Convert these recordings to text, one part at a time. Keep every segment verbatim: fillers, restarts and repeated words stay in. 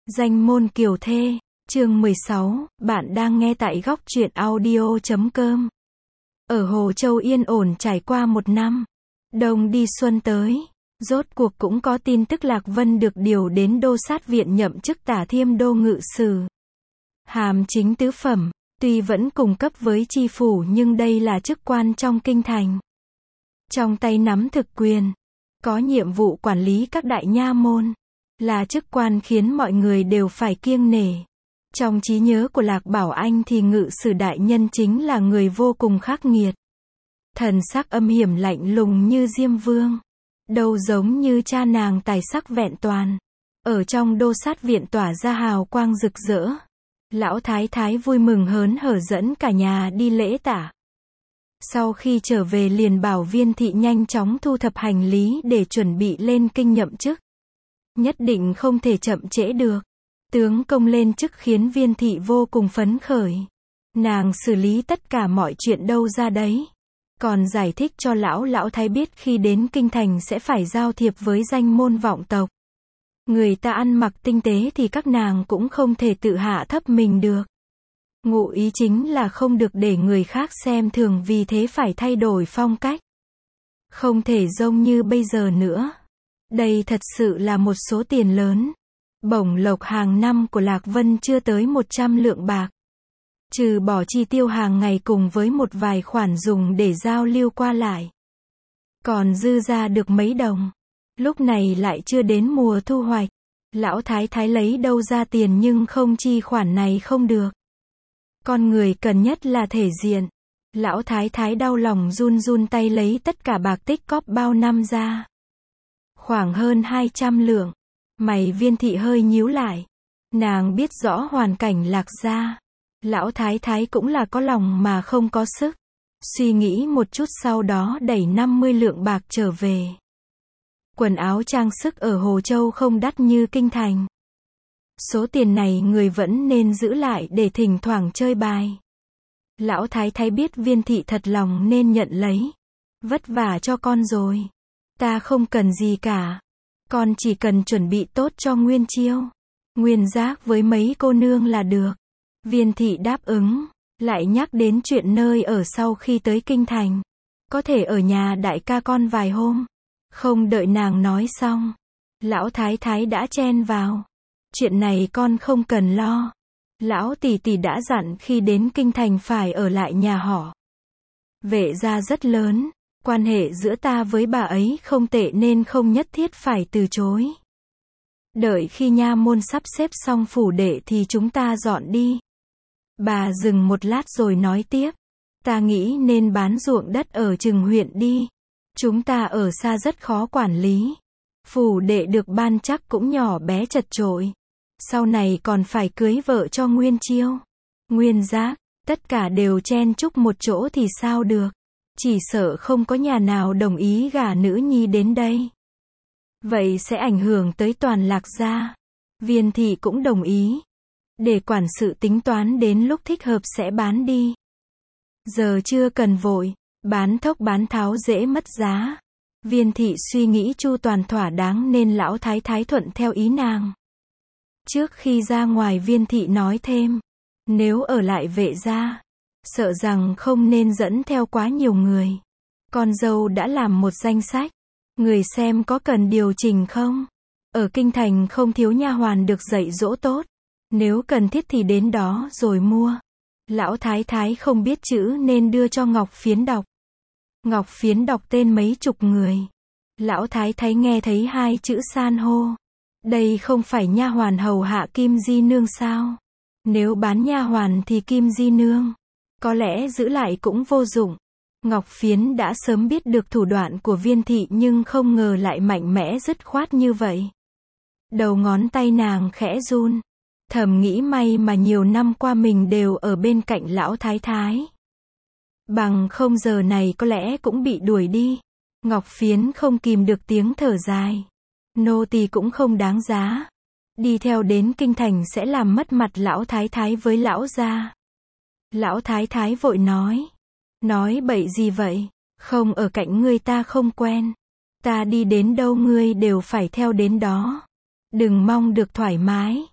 Danh môn kiều thê, chương mười sáu, bạn đang nghe tại góc truyện audio chấm com. Ở Hồ Châu yên ổn trải qua một năm. Đông đi xuân tới. Rốt cuộc cũng có tin tức Lạc Vân được điều đến đô sát viện nhậm chức Tả Thiêm đô ngự sử. Hàm chính tứ phẩm, tuy vẫn cùng cấp với tri phủ nhưng đây là chức quan trong kinh thành. Trong tay nắm thực quyền, có nhiệm vụ quản lý các đại nha môn. Là chức quan khiến mọi người đều phải kiêng nể. Trong trí nhớ của Lạc Bảo Anh thì ngự sử đại nhân chính là người vô cùng khắc nghiệt. Thần sắc âm hiểm lạnh lùng như Diêm Vương. Đâu giống như cha nàng tài sắc vẹn toàn. Ở trong đô sát viện tỏa ra hào quang rực rỡ. Lão thái thái vui mừng hớn hở dẫn cả nhà đi lễ tả. Sau khi trở về liền bảo Viên thị nhanh chóng thu thập hành lý để chuẩn bị lên kinh nhậm chức. Nhất định không thể chậm trễ được. Tướng công lên chức khiến Viên thị vô cùng phấn khởi. Nàng xử lý tất cả mọi chuyện đâu ra đấy. Còn giải thích cho lão lão thái biết khi đến kinh thành sẽ phải giao thiệp với danh môn vọng tộc. Người ta ăn mặc tinh tế thì các nàng cũng không thể tự hạ thấp mình được. Ngụ ý chính là không được để người khác xem thường, vì thế phải thay đổi phong cách. Không thể giống như bây giờ nữa. Đây thật sự là một số tiền lớn. Bổng lộc hàng năm của Lạc Vân chưa tới một trăm lượng bạc. Trừ bỏ chi tiêu hàng ngày cùng với một vài khoản dùng để giao lưu qua lại. Còn dư ra được mấy đồng. Lúc này lại chưa đến mùa thu hoạch. Lão thái thái lấy đâu ra tiền nhưng không chi khoản này không được. Con người cần nhất là thể diện. Lão thái thái đau lòng run run tay lấy tất cả bạc tích cóp bao năm ra. Khoảng hơn hai trăm lượng. Mày Viên thị hơi nhíu lại. Nàng biết rõ hoàn cảnh Lạc gia. Lão thái thái cũng là có lòng mà không có sức. Suy nghĩ một chút sau đó đẩy năm mươi lượng bạc trở về. Quần áo trang sức ở Hồ Châu không đắt như kinh thành. Số tiền này người vẫn nên giữ lại để thỉnh thoảng chơi bài. Lão thái thái biết Viên thị thật lòng nên nhận lấy. Vất vả cho con rồi. Ta không cần gì cả. Con chỉ cần chuẩn bị tốt cho Nguyên Chiêu, Nguyên Giác với mấy cô nương là được. Viên thị đáp ứng, lại nhắc đến chuyện nơi ở sau khi tới kinh thành. Có thể ở nhà đại ca con vài hôm. Không đợi nàng nói xong, lão thái thái đã chen vào. Chuyện này con không cần lo. Lão tỷ tỷ đã dặn khi đến kinh thành phải ở lại nhà họ. Vệ gia rất lớn. Quan hệ giữa ta với bà ấy không tệ nên không nhất thiết phải từ chối. Đợi khi nha môn sắp xếp xong phủ đệ thì chúng ta dọn đi. Bà dừng một lát rồi nói tiếp. Ta nghĩ nên bán ruộng đất ở Trừng huyện đi. Chúng ta ở xa rất khó quản lý. Phủ đệ được ban chắc cũng nhỏ bé chật chội. Sau này còn phải cưới vợ cho Nguyên Chiêu, Nguyên Giác, tất cả đều chen chúc một chỗ thì sao được. Chỉ sợ không có nhà nào đồng ý gả nữ nhi đến đây. Vậy sẽ ảnh hưởng tới toàn Lạc gia. Viên thị cũng đồng ý. Để quản sự tính toán đến lúc thích hợp sẽ bán đi. Giờ chưa cần vội. Bán thốc bán tháo dễ mất giá. Viên thị suy nghĩ chu toàn thỏa đáng nên lão thái thái thuận theo ý nàng. Trước khi ra ngoài Viên thị nói thêm. Nếu ở lại Vệ gia, sợ rằng không nên dẫn theo quá nhiều người. Con dâu đã làm một danh sách. Người xem có cần điều chỉnh không? Ở kinh thành không thiếu nha hoàn được dạy dỗ tốt. Nếu cần thiết thì đến đó rồi mua. Lão thái thái không biết chữ nên đưa cho Ngọc Phiến đọc. Ngọc Phiến đọc tên mấy chục người. Lão thái thái nghe thấy hai chữ san hô. Đây không phải nha hoàn hầu hạ Kim Di Nương sao? Nếu bán nha hoàn thì Kim Di Nương có lẽ giữ lại cũng vô dụng. Ngọc Phiến đã sớm biết được thủ đoạn của Viên thị nhưng không ngờ lại mạnh mẽ dứt khoát như vậy. Đầu ngón tay nàng khẽ run. Thầm nghĩ may mà nhiều năm qua mình đều ở bên cạnh lão thái thái. Bằng không giờ này có lẽ cũng bị đuổi đi. Ngọc Phiến không kìm được tiếng thở dài. Nô tỳ cũng không đáng giá. Đi theo đến kinh thành sẽ làm mất mặt lão thái thái với lão gia. Lão thái thái vội nói. Nói bậy gì vậy? Không ở cạnh ngươi ta không quen. Ta đi đến đâu ngươi đều phải theo đến đó. Đừng mong được thoải mái.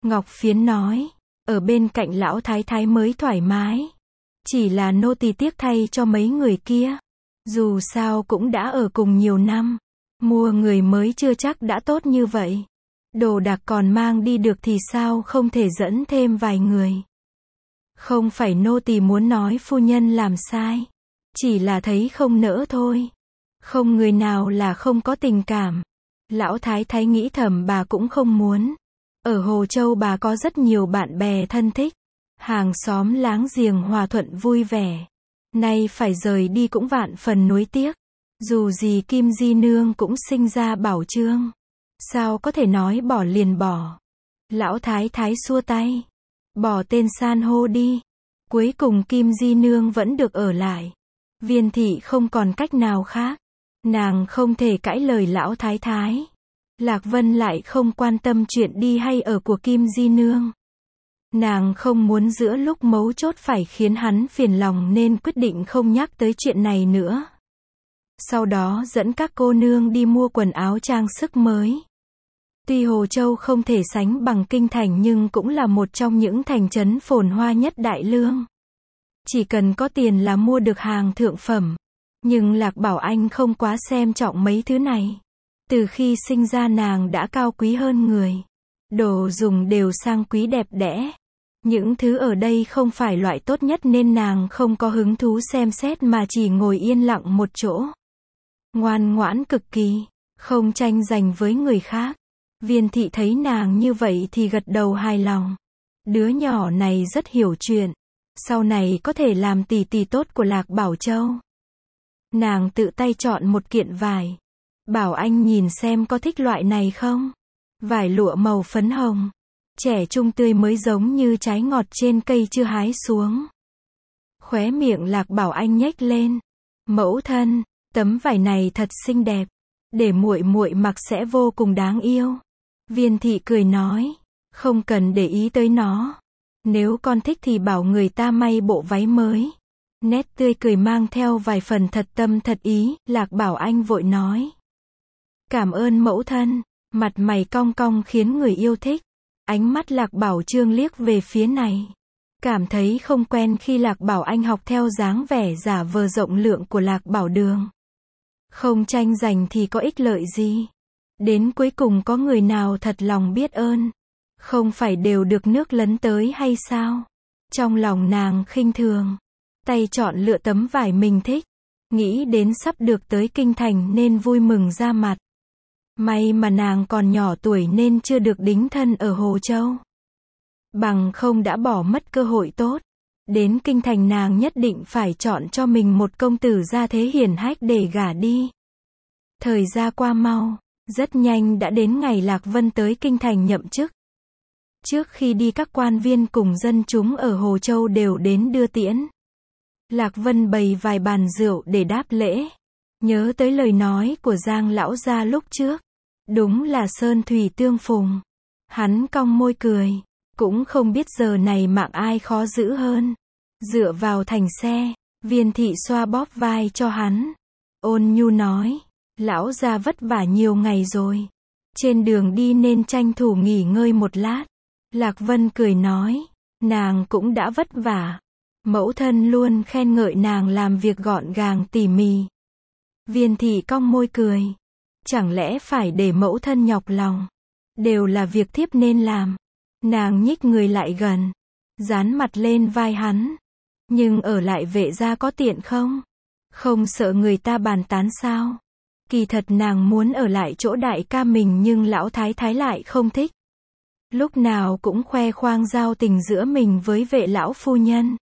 Ngọc Phiến nói, ở bên cạnh lão thái thái mới thoải mái. Chỉ là nô tỳ tiếc thay cho mấy người kia. Dù sao cũng đã ở cùng nhiều năm. Mua người mới chưa chắc đã tốt như vậy. Đồ đạc còn mang đi được thì sao không thể dẫn thêm vài người. Không phải nô tỳ muốn nói phu nhân làm sai. Chỉ là thấy không nỡ thôi. Không người nào là không có tình cảm. Lão thái thái nghĩ thầm bà cũng không muốn. Ở Hồ Châu bà có rất nhiều bạn bè thân thích. Hàng xóm láng giềng hòa thuận vui vẻ. Nay phải rời đi cũng vạn phần nuối tiếc. Dù gì Kim Di Nương cũng sinh ra bảo chương. Sao có thể nói bỏ liền bỏ. Lão thái thái xua tay. Bỏ tên san hô đi. Cuối cùng Kim Di Nương vẫn được ở lại. Viên thị không còn cách nào khác. Nàng không thể cãi lời lão thái thái. Lạc Vân lại không quan tâm chuyện đi hay ở của Kim Di Nương. Nàng không muốn giữa lúc mấu chốt phải khiến hắn phiền lòng nên quyết định không nhắc tới chuyện này nữa. Sau đó dẫn các cô nương đi mua quần áo trang sức mới. Tuy Hồ Châu không thể sánh bằng Kinh Thành nhưng cũng là một trong những thành trấn phồn hoa nhất Đại Lương. Chỉ cần có tiền là mua được hàng thượng phẩm. Nhưng Lạc Bảo Anh không quá xem trọng mấy thứ này. Từ khi sinh ra nàng đã cao quý hơn người. Đồ dùng đều sang quý đẹp đẽ. Những thứ ở đây không phải loại tốt nhất nên nàng không có hứng thú xem xét mà chỉ ngồi yên lặng một chỗ. Ngoan ngoãn cực kỳ, không tranh giành với người khác. Viên thị thấy nàng như vậy thì gật đầu hài lòng. Đứa nhỏ này rất hiểu chuyện. Sau này có thể làm tỷ tỷ tốt của Lạc Bảo Châu. Nàng tự tay chọn một kiện vải. Bảo anh nhìn xem có thích loại này không? Vải lụa màu phấn hồng. Trẻ trung tươi mới giống như trái ngọt trên cây chưa hái xuống. Khóe miệng Lạc Bảo Anh nhếch lên. Mẫu thân, tấm vải này thật xinh đẹp. Để muội muội mặc sẽ vô cùng đáng yêu. Viên thị cười nói. Không cần để ý tới nó. Nếu con thích thì bảo người ta may bộ váy mới. Nét tươi cười mang theo vài phần thật tâm thật ý. Lạc Bảo Anh vội nói. Cảm ơn mẫu thân. Mặt mày cong cong khiến người yêu thích. Ánh mắt Lạc Bảo Trương liếc về phía này. Cảm thấy không quen khi Lạc Bảo Anh học theo dáng vẻ giả vờ rộng lượng của Lạc Bảo Đường. Không tranh giành thì có ích lợi gì. Đến cuối cùng có người nào thật lòng biết ơn. Không phải đều được nước lấn tới hay sao? Trong lòng nàng khinh thường. Tay chọn lựa tấm vải mình thích. Nghĩ đến sắp được tới Kinh Thành nên vui mừng ra mặt. May mà nàng còn nhỏ tuổi nên chưa được đính thân ở Hồ Châu. Bằng không đã bỏ mất cơ hội tốt. Đến Kinh Thành nàng nhất định phải chọn cho mình một công tử gia thế hiển hách để gả đi. Thời gian qua mau, rất nhanh đã đến ngày Lạc Vân tới Kinh Thành nhậm chức. Trước khi đi các quan viên cùng dân chúng ở Hồ Châu đều đến đưa tiễn. Lạc Vân bày vài bàn rượu để đáp lễ. Nhớ tới lời nói của Giang lão gia lúc trước. Đúng là sơn thủy tương phùng. Hắn cong môi cười. Cũng không biết giờ này mạng ai khó giữ hơn. Dựa vào thành xe. Viên thị xoa bóp vai cho hắn. Ôn nhu nói. Lão gia vất vả nhiều ngày rồi. Trên đường đi nên tranh thủ nghỉ ngơi một lát. Lạc Vân cười nói. Nàng cũng đã vất vả. Mẫu thân luôn khen ngợi nàng làm việc gọn gàng tỉ mỉ. Viên thị cong môi cười. Chẳng lẽ phải để mẫu thân nhọc lòng. Đều là việc thiếp nên làm. Nàng nhích người lại gần. Dán mặt lên vai hắn. Nhưng ở lại Vệ gia có tiện không? Không sợ người ta bàn tán sao? Kỳ thật nàng muốn ở lại chỗ đại ca mình nhưng lão thái thái lại không thích. Lúc nào cũng khoe khoang giao tình giữa mình với Vệ lão phu nhân.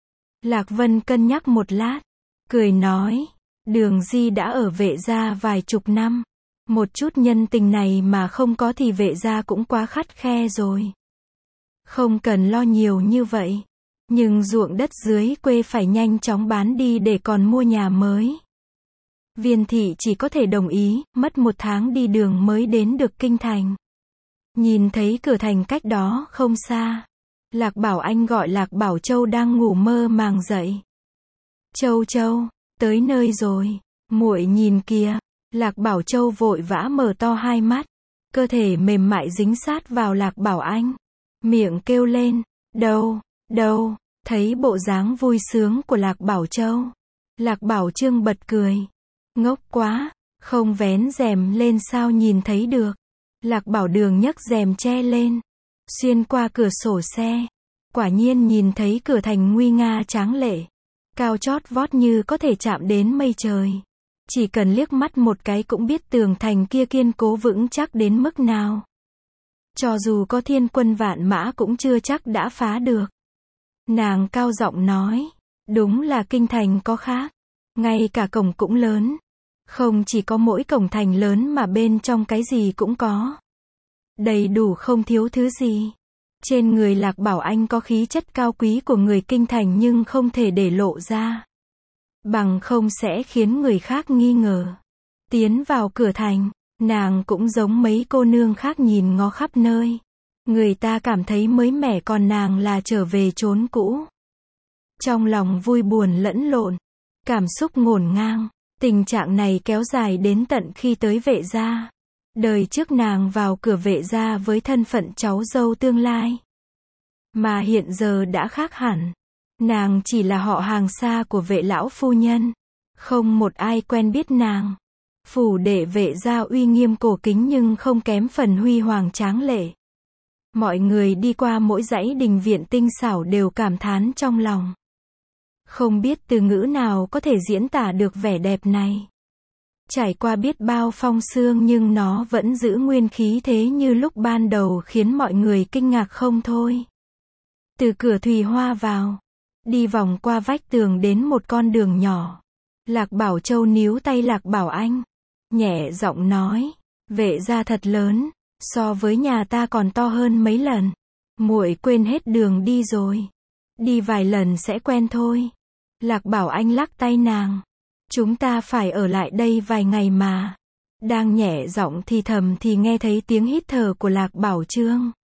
Lạc Vân cân nhắc một lát. Cười nói. Đường Di đã ở Vệ gia vài chục năm. Một chút nhân tình này mà không có thì Vệ gia cũng quá khắt khe rồi. Không cần lo nhiều như vậy. Nhưng ruộng đất dưới quê phải nhanh chóng bán đi để còn mua nhà mới. Viên thị chỉ có thể đồng ý, mất một tháng đi đường mới đến được Kinh Thành. Nhìn thấy cửa thành cách đó không xa. Lạc Bảo Anh gọi Lạc Bảo Châu đang ngủ mơ màng dậy. Châu Châu, tới nơi rồi. Muội nhìn kìa. Lạc Bảo Châu vội vã mở to hai mắt. Cơ thể mềm mại dính sát vào Lạc Bảo Anh. miệng kêu lên, đâu, đâu, thấy bộ dáng vui sướng của Lạc Bảo Châu. Lạc Bảo Trương bật cười, ngốc quá, không vén rèm lên sao nhìn thấy được. Lạc Bảo Đường nhấc rèm che lên, xuyên qua cửa sổ xe, quả nhiên nhìn thấy cửa thành nguy nga tráng lệ, cao chót vót như có thể chạm đến mây trời. Chỉ cần liếc mắt một cái cũng biết tường thành kia kiên cố vững chắc đến mức nào. Cho dù có thiên quân vạn mã cũng chưa chắc đã phá được. Nàng cao giọng nói, đúng là kinh thành có khác, ngay cả cổng cũng lớn. Không chỉ có mỗi cổng thành lớn mà bên trong cái gì cũng có. Đầy đủ không thiếu thứ gì. Trên người Lạc Bảo Anh có khí chất cao quý của người kinh thành nhưng không thể để lộ ra. Bằng không sẽ khiến người khác nghi ngờ. Tiến vào cửa thành, nàng cũng giống mấy cô nương khác nhìn ngó khắp nơi. Người ta cảm thấy mới mẻ còn nàng là trở về chốn cũ. Trong lòng vui buồn lẫn lộn, cảm xúc ngổn ngang. Tình trạng này kéo dài đến tận khi tới Vệ gia. Đời trước nàng vào cửa Vệ gia với thân phận cháu dâu tương lai. Mà hiện giờ đã khác hẳn. Nàng chỉ là họ hàng xa của Vệ lão phu nhân. Không một ai quen biết nàng. Phủ đệ Vệ gia uy nghiêm cổ kính nhưng không kém phần huy hoàng tráng lệ. Mọi người đi qua mỗi dãy đình viện tinh xảo đều cảm thán trong lòng. Không biết từ ngữ nào có thể diễn tả được vẻ đẹp này. Trải qua biết bao phong sương nhưng nó vẫn giữ nguyên khí thế như lúc ban đầu khiến mọi người kinh ngạc không thôi. Từ cửa Thùy Hoa vào, đi vòng qua vách tường đến một con đường nhỏ. Lạc Bảo Châu níu tay Lạc Bảo Anh, nhẹ giọng nói, Vệ gia thật lớn, so với nhà ta còn to hơn mấy lần. Muội quên hết đường đi rồi. Đi vài lần sẽ quen thôi. Lạc Bảo Anh lắc tay nàng. Chúng ta phải ở lại đây vài ngày mà. Đang nhẹ giọng thì thầm thì nghe thấy tiếng hít thở của Lạc Bảo Trương.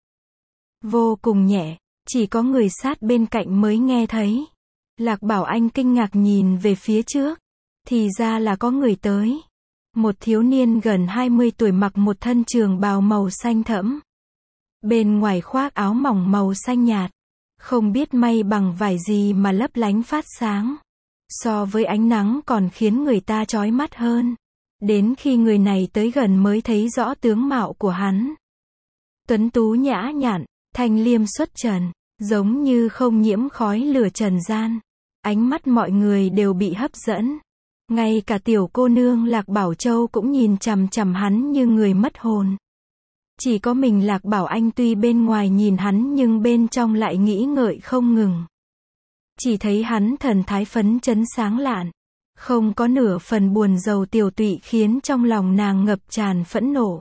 Vô cùng nhẹ, chỉ có người sát bên cạnh mới nghe thấy. Lạc Bảo Anh kinh ngạc nhìn về phía trước. Thì ra là có người tới. Một thiếu niên gần hai mươi tuổi mặc một thân trường bào màu xanh thẫm. Bên ngoài khoác áo mỏng màu xanh nhạt. Không biết may bằng vải gì mà lấp lánh phát sáng. So với ánh nắng còn khiến người ta chói mắt hơn. Đến khi người này tới gần mới thấy rõ tướng mạo của hắn. Tuấn tú nhã nhặn, thanh liêm xuất trần, giống như không nhiễm khói lửa trần gian. Ánh mắt mọi người đều bị hấp dẫn. Ngay cả tiểu cô nương Lạc Bảo Châu cũng nhìn chằm chằm hắn như người mất hồn. Chỉ có mình Lạc Bảo Anh tuy bên ngoài nhìn hắn nhưng bên trong lại nghĩ ngợi không ngừng. Chỉ thấy hắn thần thái phấn chấn sáng lạn. Không có nửa phần buồn rầu tiểu tụy khiến trong lòng nàng ngập tràn phẫn nộ.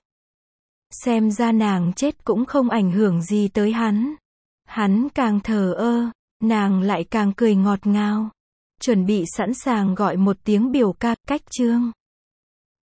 Xem ra nàng chết cũng không ảnh hưởng gì tới hắn. Hắn càng thờ ơ, nàng lại càng cười ngọt ngào. Chuẩn bị sẵn sàng gọi một tiếng biểu ca, cách chương.